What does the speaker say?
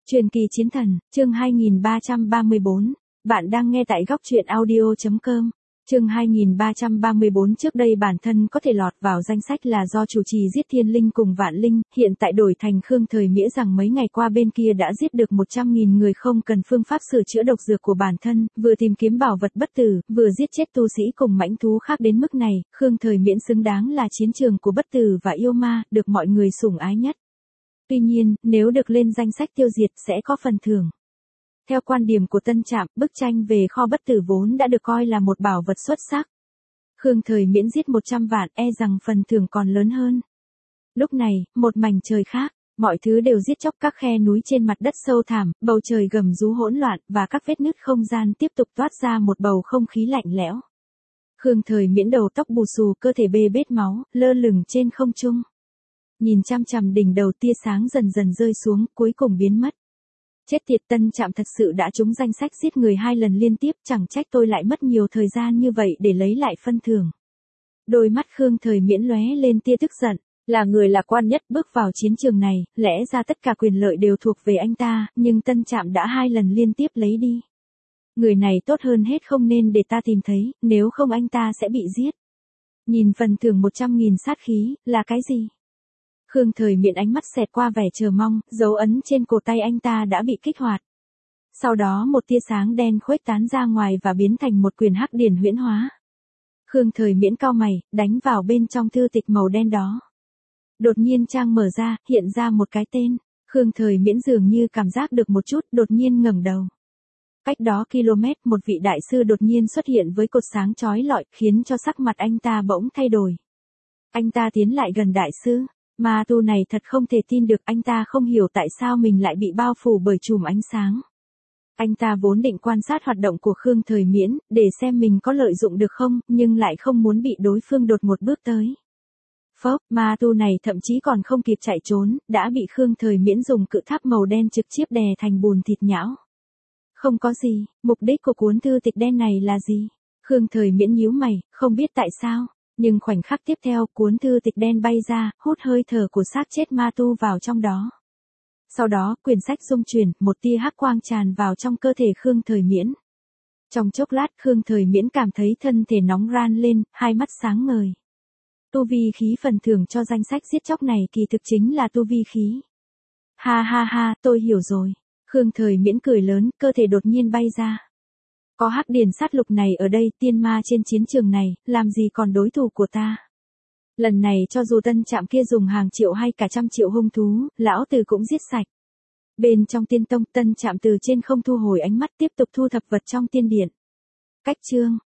Truyền kỳ chiến thần, chương 2334, bạn đang nghe tại góc truyện audio.com. Chương 2334 trước đây bản thân có thể lọt vào danh sách là do chủ trì giết thiên linh cùng vạn linh, hiện tại đổi thành Khương Thời Mĩa rằng mấy ngày qua bên kia đã giết được 100.000 người không cần phương pháp sửa chữa độc dược của bản thân, vừa tìm kiếm bảo vật bất tử, vừa giết chết tu sĩ cùng mãnh thú khác đến mức này, Khương Thời Miễn xứng đáng là chiến trường của bất tử và yêu ma, được mọi người sủng ái nhất. Tuy nhiên, nếu được lên danh sách tiêu diệt sẽ có phần thưởng. Theo quan điểm của Tân Trạm, bức tranh về kho bất tử vốn đã được coi là một bảo vật xuất sắc. Khương Thời Miễn giết 100 vạn e rằng phần thưởng còn lớn hơn. Lúc này, một mảnh trời khác, mọi thứ đều giết chóc, các khe núi trên mặt đất sâu thẳm, bầu trời gầm rú hỗn loạn và các vết nứt không gian tiếp tục toát ra một bầu không khí lạnh lẽo. Khương Thời Miễn đầu tóc bù xù, cơ thể bê bết máu, lơ lửng trên không trung. Nhìn chăm chằm đỉnh đầu, tia sáng dần dần rơi xuống, cuối cùng biến mất. Chết tiệt, Tân Trạm thật sự đã trúng danh sách giết người 2 lần liên tiếp, chẳng trách tôi lại mất nhiều thời gian như vậy để lấy lại phân thưởng. Đôi mắt Khương Thời Miễn lóe lên tia tức giận, là người lạc quan nhất bước vào chiến trường này, lẽ ra tất cả quyền lợi đều thuộc về anh ta, nhưng Tân Trạm đã 2 lần liên tiếp lấy đi. Người này tốt hơn hết không nên để ta tìm thấy, nếu không anh ta sẽ bị giết. Nhìn phần thưởng 100.000 sát khí, là cái gì? Khương Thời Miễn ánh mắt xẹt qua vẻ chờ mong, dấu ấn trên cổ tay anh ta đã bị kích hoạt. Sau đó một tia sáng đen khuếch tán ra ngoài và biến thành một quyền hắc điển huyễn hóa. Khương Thời Miễn cau mày, đánh vào bên trong thư tịch màu đen đó. Đột nhiên trang mở ra, hiện ra một cái tên. Khương Thời Miễn dường như cảm giác được một chút, đột nhiên ngẩng đầu. Cách đó km, một vị đại sư đột nhiên xuất hiện với cột sáng chói lọi, khiến cho sắc mặt anh ta bỗng thay đổi. Anh ta tiến lại gần đại sư. Ma tu này thật không thể tin được, anh ta không hiểu tại sao mình lại bị bao phủ bởi chùm ánh sáng. Anh ta vốn định quan sát hoạt động của Khương Thời Miễn, để xem mình có lợi dụng được không, nhưng lại không muốn bị đối phương đột một bước tới. Phốc, ma tu này thậm chí còn không kịp chạy trốn, đã bị Khương Thời Miễn dùng cự tháp màu đen trực tiếp đè thành bùn thịt nhão. Không có gì, mục đích của cuốn thư tịch đen này là gì? Khương Thời Miễn nhíu mày, không biết tại sao. Nhưng khoảnh khắc tiếp theo, cuốn thư tịch đen bay ra, hút hơi thở của xác chết ma tu vào trong đó. Sau đó, quyển sách rung chuyển, một tia hắc quang tràn vào trong cơ thể Khương Thời Miễn. Trong chốc lát, Khương Thời Miễn cảm thấy thân thể nóng ran lên, hai mắt sáng ngời. Tu vi khí phần thưởng cho danh sách giết chóc này kỳ thực chính là tu vi khí. Ha ha ha, tôi hiểu rồi. Khương Thời Miễn cười lớn, cơ thể đột nhiên bay ra. Có hắc điển sát lục này ở đây, tiên ma trên chiến trường này, làm gì còn đối thủ của ta. Lần này cho dù Tân Trạm kia dùng hàng triệu hay cả trăm triệu hung thú, lão tử cũng giết sạch. Bên trong tiên tông, Tân Trạm từ trên không thu hồi ánh mắt, tiếp tục thu thập vật trong tiên điện. Cách chương